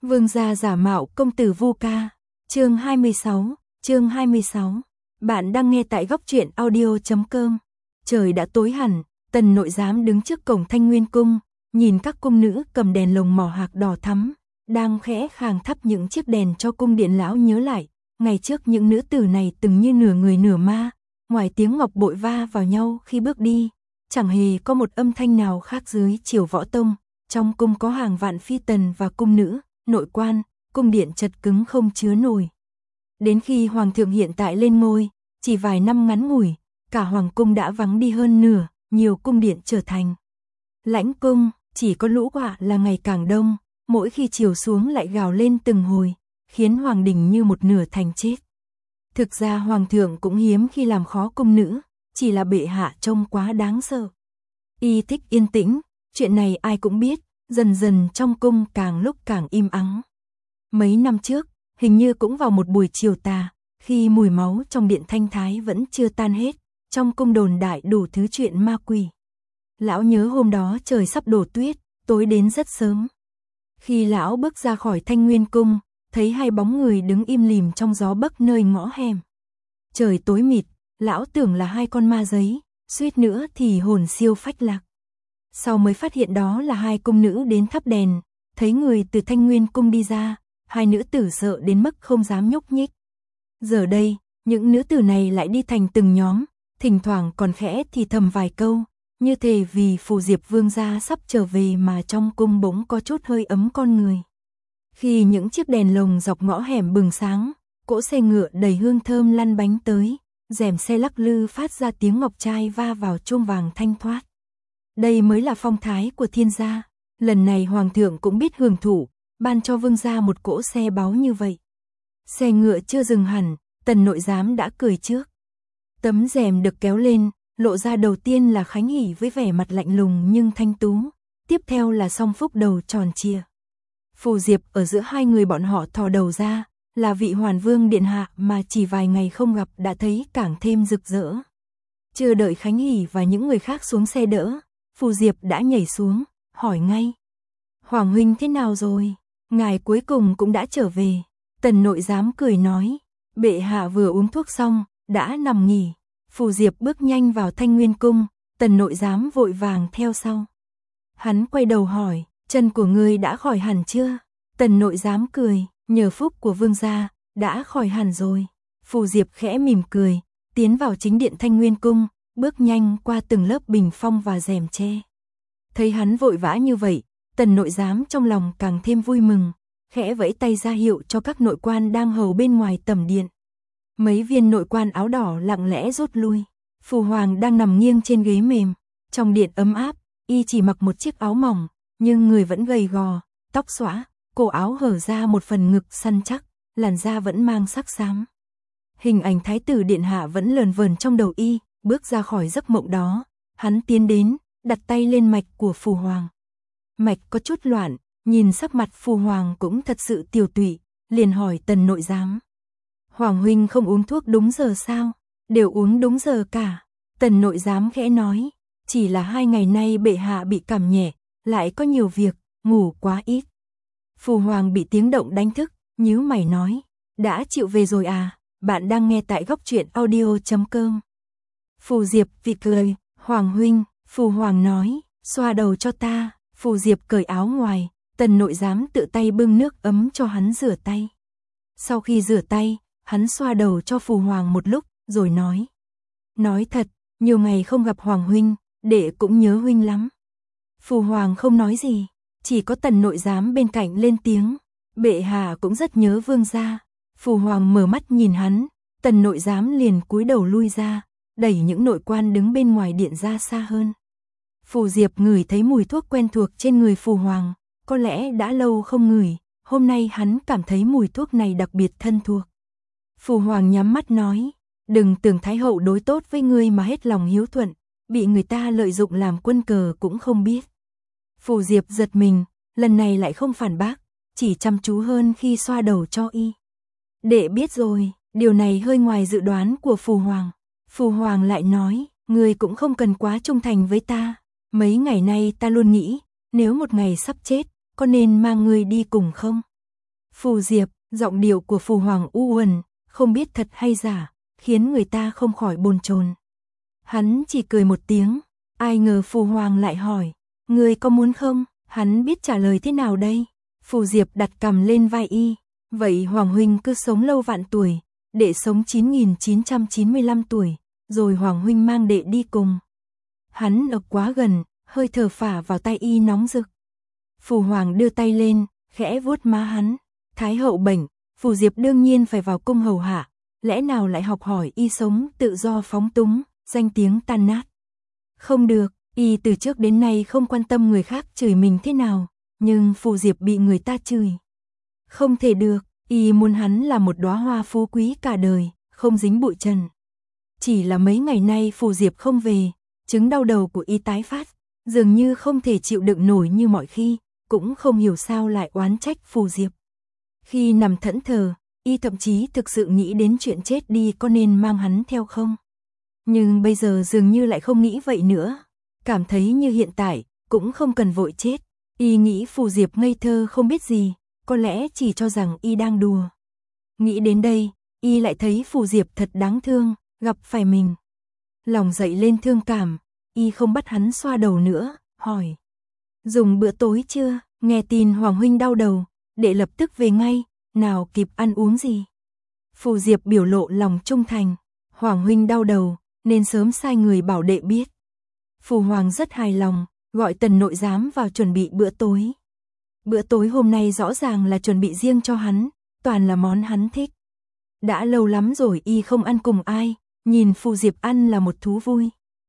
Vương gia giả mạo công tử Vu Ca. Chương 26. Bạn đang nghe tại góc truyện audio.com. Trời đã tối hẳn, Tần Nội Giám đứng trước cổng Thanh Nguyên cung, nhìn các cung nữ cầm đèn lồng mỏ hạc đỏ thắm, đang khẽ khàng thắp những chiếc đèn cho cung điện lão nhớ lại, ngày trước những nữ tử này từng như nửa người nửa ma, ngoài tiếng ngọc bội va vào nhau khi bước đi, chẳng hề có một âm thanh nào khác dưới triều võ tông. Trong cung có hàng vạn phi tần và cung nữ, nội quan, cung điện chật cứng không chứa nổi. Đến khi hoàng thượng hiện tại lên ngôi, chỉ vài năm ngắn ngủi, cả hoàng cung đã vắng đi hơn nửa, nhiều cung điện trở thành lãnh cung, chỉ có lũ quạ là ngày càng đông, mỗi khi chiều xuống lại gào lên từng hồi, khiến hoàng đình như một nửa thành chết. Thực ra hoàng thượng cũng hiếm khi làm khó cung nữ, chỉ là bệ hạ trông quá đáng sợ. Y thích yên tĩnh, chuyện này ai cũng biết, dần dần trong cung càng lúc càng im ắng. Mấy năm trước, hình như cũng vào một buổi chiều tà, khi mùi máu trong điện Thanh Thái vẫn chưa tan hết, trong cung đồn đại đủ thứ chuyện ma quỷ. Lão nhớ hôm đó trời sắp đổ tuyết, tối đến rất sớm. Khi lão bước ra khỏi Thanh Nguyên cung, thấy hai bóng người đứng im lìm trong gió bấc nơi ngõ hẻm. Trời tối mịt, lão tưởng là hai con ma giấy, suýt nữa thì hồn siêu phách lạc. Sau mới phát hiện đó là hai cung nữ đến thắp đèn, thấy người từ Thanh Nguyên cung đi ra, hai nữ tử sợ đến mức không dám nhúc nhích. Giờ đây, những nữ tử này lại đi thành từng nhóm, thỉnh thoảng còn khẽ thì thầm vài câu, như thể vì phù diệp vương gia sắp trở về mà trong cung bỗng có chút hơi ấm con người. Khi những chiếc đèn lồng dọc ngõ hẻm bừng sáng, cỗ xe ngựa đầy hương thơm lăn bánh tới, rèm xe lắc lư phát ra tiếng ngọc trai va vào chuông vàng thanh thoát. Đây mới là phong thái của thiên gia, lần này hoàng thượng cũng biết hưởng thụ, ban cho vương gia một cỗ xe báu như vậy. Xe ngựa chưa dừng hẳn, Tần Nội Giám đã cười trước. Tấm rèm được kéo lên, lộ ra đầu tiên là Khánh Hỷ với vẻ mặt lạnh lùng nhưng thanh tú, tiếp theo là Song Phúc đầu tròn trịa. Phù Diệp ở giữa hai người bọn họ thò đầu ra, là vị Hoàn Vương điện hạ mà chỉ vài ngày không gặp đã thấy càng thêm rực rỡ. Chưa đợi Khánh Hỷ và những người khác xuống xe đỡ, Phù Diệp đã nhảy xuống, hỏi ngay. Hoàng huynh thế nào rồi? Ngài cuối cùng cũng đã trở về. Tần Nội Giám cười nói, bệ hạ vừa uống thuốc xong, đã nằm nghỉ. Phù Diệp bước nhanh vào Thanh Nguyên cung, Tần Nội Giám vội vàng theo sau. Hắn quay đầu hỏi, chân của ngươi đã khỏi hẳn chưa? Tần Nội Giám cười, nhờ phúc của vương gia, đã khỏi hẳn rồi. Phù Diệp khẽ mỉm cười, tiến vào chính điện Thanh Nguyên cung, bước nhanh qua từng lớp bình phong và rèm tre. Thấy hắn vội vã như vậy, Tần Nội Giám trong lòng càng thêm vui mừng, khẽ vẫy tay ra hiệu cho các nội quan đang hầu bên ngoài tầm điện. Mấy viên nội quan áo đỏ lặng lẽ rút lui. Phù Hoàng đang nằm nghiêng trên ghế mềm, trong điện ấm áp, y chỉ mặc một chiếc áo mỏng, nhưng người vẫn gầy gò, tóc xõa, cổ áo hở ra một phần ngực săn chắc, làn da vẫn mang sắc xám. Hình ảnh thái tử điện hạ vẫn lờn vờn trong đầu y. Bước ra khỏi giấc mộng đó, hắn tiến đến, đặt tay lên mạch của Phù Hoàng. Mạch có chút loạn, nhìn sắc mặt Phù Hoàng cũng thật sự tiều tụy, liền hỏi Tần Nội Giám. Hoàng huynh không uống thuốc đúng giờ sao? Đều uống đúng giờ cả. Tần Nội Giám khẽ nói, chỉ là 2 ngày nay bệ hạ bị cảm nhẹ, lại có nhiều việc, ngủ quá ít. Phù Hoàng bị tiếng động đánh thức, nhíu mày nói, đã chịu về rồi à? Bạn đang nghe tại góc truyện audio.com. Phù Diệp vị cười, Hoàng huynh, Phù Hoàng nói, xoa đầu cho ta. Phù Diệp cởi áo ngoài, Tần Nội Giám tự tay bưng nước ấm cho hắn rửa tay. Sau khi rửa tay, hắn xoa đầu cho Phù Hoàng một lúc, rồi nói. Nói thật, nhiều ngày không gặp Hoàng huynh, đệ cũng nhớ huynh lắm. Phù Hoàng không nói gì, chỉ có Tần Nội Giám bên cạnh lên tiếng. Bệ hạ cũng rất nhớ vương gia. Phù Hoàng mở mắt nhìn hắn, Tần Nội Giám liền cúi đầu lui ra, đẩy những nội quan đứng bên ngoài điện ra xa hơn. Phù Diệp ngửi thấy mùi thuốc quen thuộc trên người Phù Hoàng, có lẽ đã lâu không ngửi, hôm nay hắn cảm thấy mùi thuốc này đặc biệt thân thuộc. Phù Hoàng nhắm mắt nói, đừng tưởng Thái hậu đối tốt với ngươi mà hết lòng hiếu thuận, bị người ta lợi dụng làm quân cờ cũng không biết. Phù Diệp giật mình, lần này lại không phản bác, chỉ chăm chú hơn khi xoa đầu cho y. Đệ biết rồi, điều này hơi ngoài dự đoán của Phù Hoàng. Phù Hoàng lại nói, ngươi cũng không cần quá trung thành với ta. Mấy ngày nay ta luôn nghĩ, nếu một ngày sắp chết, có nên mang ngươi đi cùng không? Phù Diệp, giọng điệu của Phù Hoàng u uẩn, không biết thật hay giả, khiến người ta không khỏi bồn chồn. Hắn chỉ cười một tiếng, ai ngờ Phù Hoàng lại hỏi, người có muốn không? Hắn biết trả lời thế nào đây? Phù Diệp đặt cằm lên vai y, vậy Hoàng huynh cứ sống lâu vạn tuổi, đệ sống 9995 tuổi, rồi Hoàng huynh mang đệ đi cùng. Hắn ở quá gần, hơi thở phả vào tay y nóng rực. Phù Hoàng đưa tay lên, khẽ vuốt má hắn. Thái hậu bệnh, Phù Diệp đương nhiên phải vào cung hầu hạ, lẽ nào lại học hỏi y sống tự do phóng túng, danh tiếng tan nát. Không được, y từ trước đến nay không quan tâm người khác chửi mình thế nào, nhưng Phù Diệp bị người ta chửi. Không thể được, y muốn hắn là một đóa hoa phú quý cả đời, không dính bụi trần. Chỉ là mấy ngày nay Phù Diệp không về, chứng đau đầu của y tái phát, dường như không thể chịu đựng nổi như mọi khi, cũng không hiểu sao lại oán trách Phù Diệp. Khi nằm thẫn thờ, y thậm chí thực sự nghĩ đến chuyện chết đi có nên mang hắn theo không. Nhưng bây giờ dường như lại không nghĩ vậy nữa, cảm thấy như hiện tại, cũng không cần vội chết. Y nghĩ Phù Diệp ngây thơ không biết gì, có lẽ chỉ cho rằng y đang đùa. Nghĩ đến đây, y lại thấy Phù Diệp thật đáng thương, gặp phải mình. Lòng dậy lên thương cảm, y không bắt hắn xoa đầu nữa, hỏi. Dùng bữa tối chưa? Nghe tin Hoàng huynh đau đầu, đệ lập tức về ngay, nào kịp ăn uống gì. Phù Diệp biểu lộ lòng trung thành, Hoàng huynh đau đầu, nên sớm sai người bảo đệ biết. Phù Hoàng rất hài lòng, gọi Tần nội giám vào chuẩn bị bữa tối. Bữa tối hôm nay rõ ràng là chuẩn bị riêng cho hắn, toàn là món hắn thích. Đã lâu lắm rồi y không ăn cùng ai, nhìn Phù Diệp ăn là một thú vui.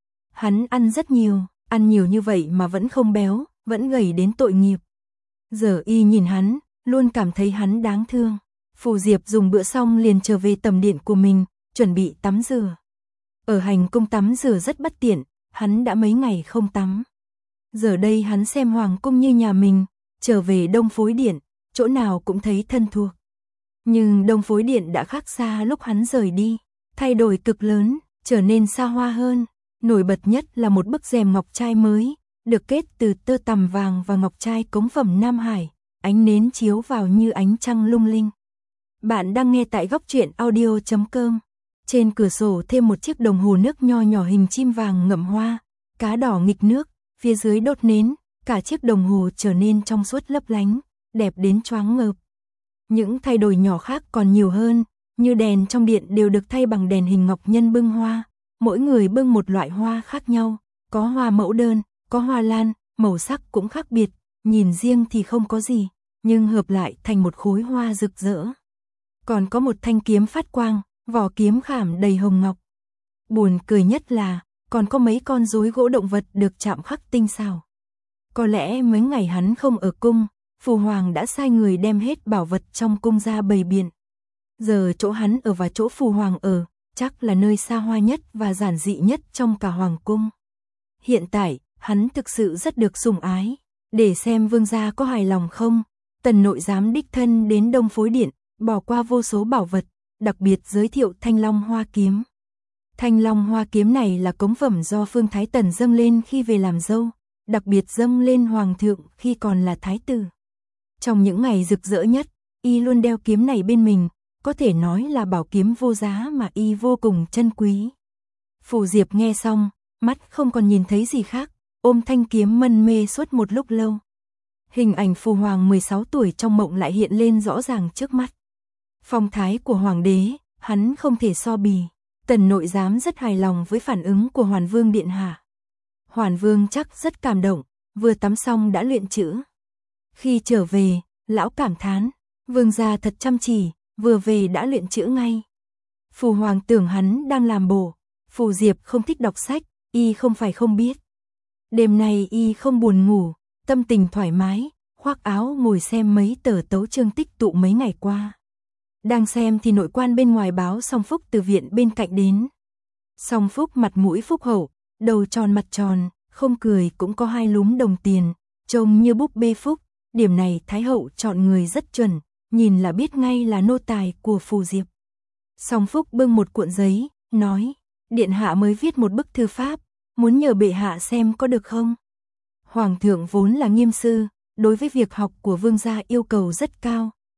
Hắn ăn rất nhiều, ăn nhiều như vậy mà vẫn không béo, vẫn gầy đến tội nghiệp. Giờ y nhìn hắn, luôn cảm thấy hắn đáng thương. Phù Diệp dùng bữa xong liền trở về tầm điện của mình, chuẩn bị tắm rửa. Ở hành cung tắm rửa rất bất tiện, hắn đã mấy ngày không tắm. Giờ đây hắn xem hoàng cung như nhà mình, trở về Đông Phối Điện, chỗ nào cũng thấy thân thuộc. Nhưng Đông Phối Điện đã khác xa lúc hắn rời đi, thay đổi cực lớn, trở nên xa hoa hơn. Nổi bật nhất là một bức rèm ngọc trai mới, được kết từ tơ tằm vàng và ngọc trai cống phẩm Nam Hải, ánh nến chiếu vào như ánh trăng lung linh. Bạn đang nghe tại góc truyện audio.com. Trên cửa sổ thêm một chiếc đồng hồ nước nho nhỏ hình chim vàng ngậm hoa, cá đỏ nghịch nước, phía dưới đốt nến, cả chiếc đồng hồ trở nên trong suốt lấp lánh, đẹp đến choáng ngợp. Những thay đổi nhỏ khác còn nhiều hơn, như đèn trong điện đều được thay bằng đèn hình ngọc nhân bưng hoa, mỗi người bưng một loại hoa khác nhau, có hoa mẫu đơn, có hoa lan, màu sắc cũng khác biệt, nhìn riêng thì không có gì, nhưng hợp lại thành một khối hoa rực rỡ. Còn có một thanh kiếm phát quang, vỏ kiếm khảm đầy hồng ngọc. Buồn cười nhất là, còn có mấy con rối gỗ động vật được chạm khắc tinh xảo. Có lẽ mấy ngày hắn không ở cung, Phù Hoàng đã sai người đem hết bảo vật trong cung ra bày biện. Giờ chỗ hắn ở và chỗ Phù Hoàng ở, chắc là nơi xa hoa nhất và giản dị nhất trong cả hoàng cung. Hiện tại, hắn thực sự rất được sủng ái. Để xem vương gia có hài lòng không, Tần nội giám đích thân đến Đông Phối Điện, bỏ qua vô số bảo vật, đặc biệt giới thiệu Thanh Long Hoa Kiếm. Thanh Long Hoa Kiếm này là cống phẩm do Phương Thái Tần dâng lên khi về làm dâu, đặc biệt dâng lên hoàng thượng khi còn là thái tử. Trong những ngày rực rỡ nhất, y luôn đeo kiếm này bên mình, có thể nói là bảo kiếm vô giá mà y vô cùng trân quý. Phù Diệp nghe xong, mắt không còn nhìn thấy gì khác, ôm thanh kiếm mân mê suốt một lúc lâu. Hình ảnh Phù Hoàng 16 tuổi trong mộng lại hiện lên rõ ràng trước mắt. Phong thái của hoàng đế, hắn không thể so bì. Tần nội giám rất hài lòng với phản ứng của Hoàn Vương điện hạ. Hoàn Vương chắc rất cảm động, vừa tắm xong đã luyện chữ. Khi trở về, lão cảm thán, vương gia thật chăm chỉ, vừa về đã luyện chữ ngay. Phù Hoàng tưởng hắn đang làm bổ. Phù Diệp không thích đọc sách, y không phải không biết. Đêm nay y không buồn ngủ, tâm tình thoải mái, khoác áo ngồi xem mấy tờ tấu chương tích tụ mấy ngày qua. Đang xem thì nội quan bên ngoài báo Song Phúc từ viện bên cạnh đến. Song Phúc mặt mũi phúc hậu, đầu tròn mặt tròn, không cười cũng có hai lúm đồng tiền, trông như búp bê Phúc. Điểm này Thái hậu chọn người rất chuẩn, nhìn là biết ngay là nô tài của Phù Diệp. Song Phúc bưng một cuộn giấy, nói, điện hạ mới viết một bức thư pháp, muốn nhờ bệ hạ xem có được không? Hoàng thượng vốn là nghiêm sư, đối với việc học của vương gia yêu cầu rất cao,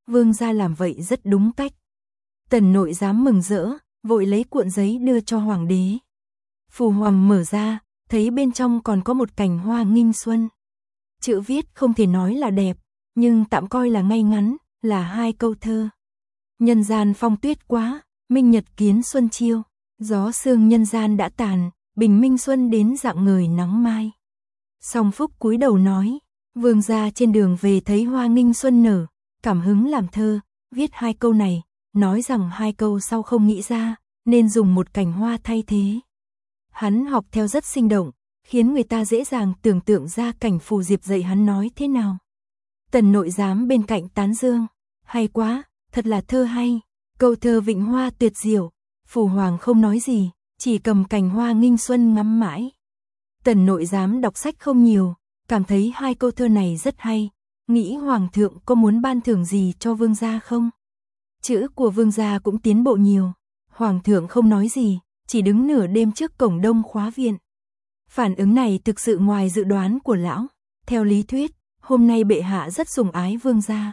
vương gia làm vậy rất đúng cách. Tần nội giám mừng rỡ, vội lấy cuộn giấy đưa cho hoàng đế. Phù hoàng mở ra, thấy bên trong còn có một cành hoa nghinh xuân. Chữ viết không thể nói là đẹp, nhưng tạm coi là ngay ngắn, là 2 câu thơ. Nhân gian phong tuyết quá, minh nhật kiến xuân chiêu, gió sương nhân gian đã tàn, bình minh xuân đến rạng ngời nắng mai. Song Phúc cúi đầu nói, vương gia trên đường về thấy hoa nghinh xuân nở, cảm hứng làm thơ, viết 2 câu này, nói rằng 2 câu sau không nghĩ ra, nên dùng một cành hoa thay thế. Hắn học theo rất sinh động, khiến người ta dễ dàng tưởng tượng ra cảnh Phù Diệp dạy hắn nói thế nào. Tần nội giám bên cạnh tán dương, hay quá, thật là thơ hay, câu thơ vịnh hoa tuyệt diệu. Phù hoàng không nói gì, chỉ cầm cành hoa nghinh xuân ngắm mãi. Tần nội giám đọc sách không nhiều, cảm thấy 2 câu thơ này rất hay, nghĩ hoàng thượng có muốn ban thưởng gì cho vương gia không? Chữ của vương gia cũng tiến bộ nhiều. Hoàng thượng không nói gì, chỉ đứng nửa đêm trước cổng đông khóa viện. Phản ứng này thực sự ngoài dự đoán của lão. Theo lý thuyết, hôm nay bệ hạ rất sủng ái vương gia.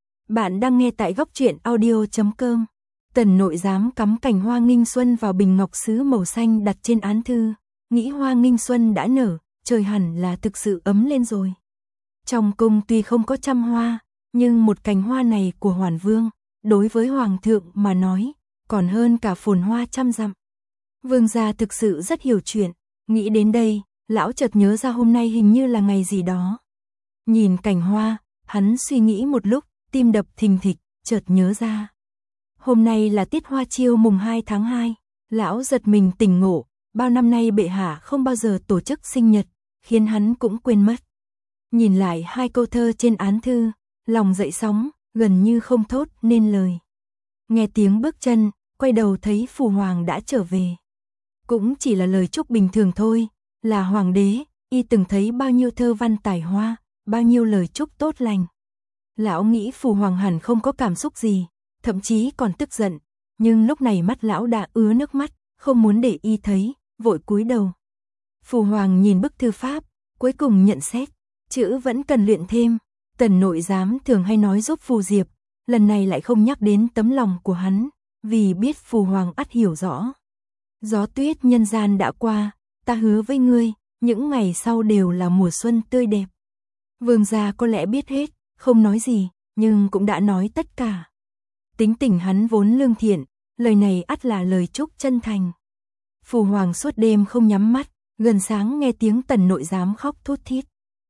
Bạn đang nghe tại góc truyện audio.com. Tần nội giám cắm cành hoa nghinh xuân vào bình ngọc sứ màu xanh đặt trên án thư, nghĩ hoa nghinh xuân đã nở, trời hẳn là thực sự ấm lên rồi. Trong cung tuy không có trăm hoa, nhưng một cành hoa này của Hoàn Vương, đối với hoàng thượng mà nói, còn hơn cả phồn hoa trăm dặm. Vương gia thực sự rất hiểu chuyện, nghĩ đến đây, lão chợt nhớ ra hôm nay hình như là ngày gì đó. Nhìn cành hoa, hắn suy nghĩ một lúc, tim đập thình thịch, chợt nhớ ra. Hôm nay là tiết hoa chiêu mùng 2 tháng 2, lão giật mình tỉnh ngộ, bao năm nay bệ hạ không bao giờ tổ chức sinh nhật, khiến hắn cũng quên mất. Nhìn lại 2 câu thơ trên án thư, lòng dậy sóng, gần như không thốt nên lời. Nghe tiếng bước chân, quay đầu thấy Phù hoàng đã trở về. Cũng chỉ là lời chúc bình thường thôi, là hoàng đế, y từng thấy bao nhiêu thơ văn tài hoa, bao nhiêu lời chúc tốt lành. Lão nghĩ Phù hoàng hẳn không có cảm xúc gì, thậm chí còn tức giận, nhưng lúc này mắt lão đã ứa nước mắt, không muốn để y thấy, vội cúi đầu. Phù hoàng nhìn bức thư pháp, cuối cùng nhận xét, chữ vẫn cần luyện thêm. Tần nội giám thường hay nói giúp Phù Diệp, lần này lại không nhắc đến tấm lòng của hắn, vì biết Phù hoàng ắt hiểu rõ. Gió tuyết nhân gian đã qua, ta hứa với ngươi, những ngày sau đều là mùa xuân tươi đẹp. Vương gia có lẽ biết hết, không nói gì, nhưng cũng đã nói tất cả. Tính tình hắn vốn lương thiện, lời này ắt là lời chúc chân thành. Phù hoàng suốt đêm không nhắm mắt, gần sáng nghe tiếng tần nội giám khóc thút thít.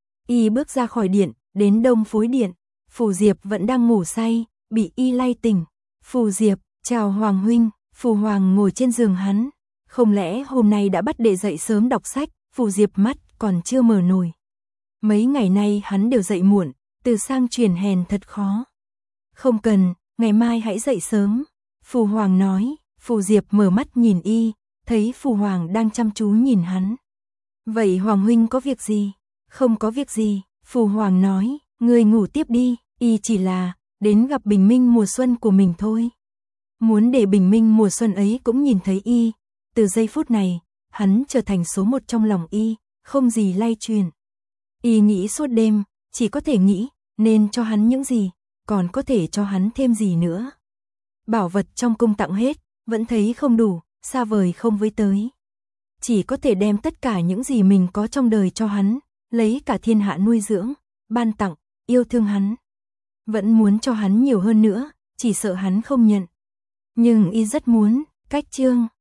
Y bước ra khỏi điện, đến đông phối điện, Phù Diệp vẫn đang ngủ say, bị y lay tỉnh. Phù Diệp, chào hoàng huynh. Phù hoàng ngồi trên giường hắn, không lẽ hôm nay đã bắt đệ dậy sớm đọc sách? Phù Diệp mắt còn chưa mở nổi. Mấy ngày nay hắn đều dậy muộn, từ sang truyền hèn thật khó. Không cần, ngày mai hãy dậy sớm. Phù hoàng nói. Phù Diệp mở mắt nhìn y, thấy Phù hoàng đang chăm chú nhìn hắn. Vậy hoàng huynh có việc gì? Không có việc gì, Phù hoàng nói, ngươi ngủ tiếp đi, y chỉ là đến gặp bình minh mùa xuân của mình thôi. Muốn để bình minh mùa xuân ấy cũng nhìn thấy y. Từ giây phút này, hắn trở thành số 1 trong lòng y, không gì lay chuyển. Y nghĩ suốt đêm, chỉ có thể nghĩ, nên cho hắn những gì, còn có thể cho hắn thêm gì nữa. Bảo vật trong cung tặng hết, vẫn thấy không đủ, xa vời không với tới. Chỉ có thể đem tất cả những gì mình có trong đời cho hắn, lấy cả thiên hạ nuôi dưỡng, ban tặng, yêu thương hắn. Vẫn muốn cho hắn nhiều hơn nữa, chỉ sợ hắn không nhận. Nhưng y rất muốn, cách chương.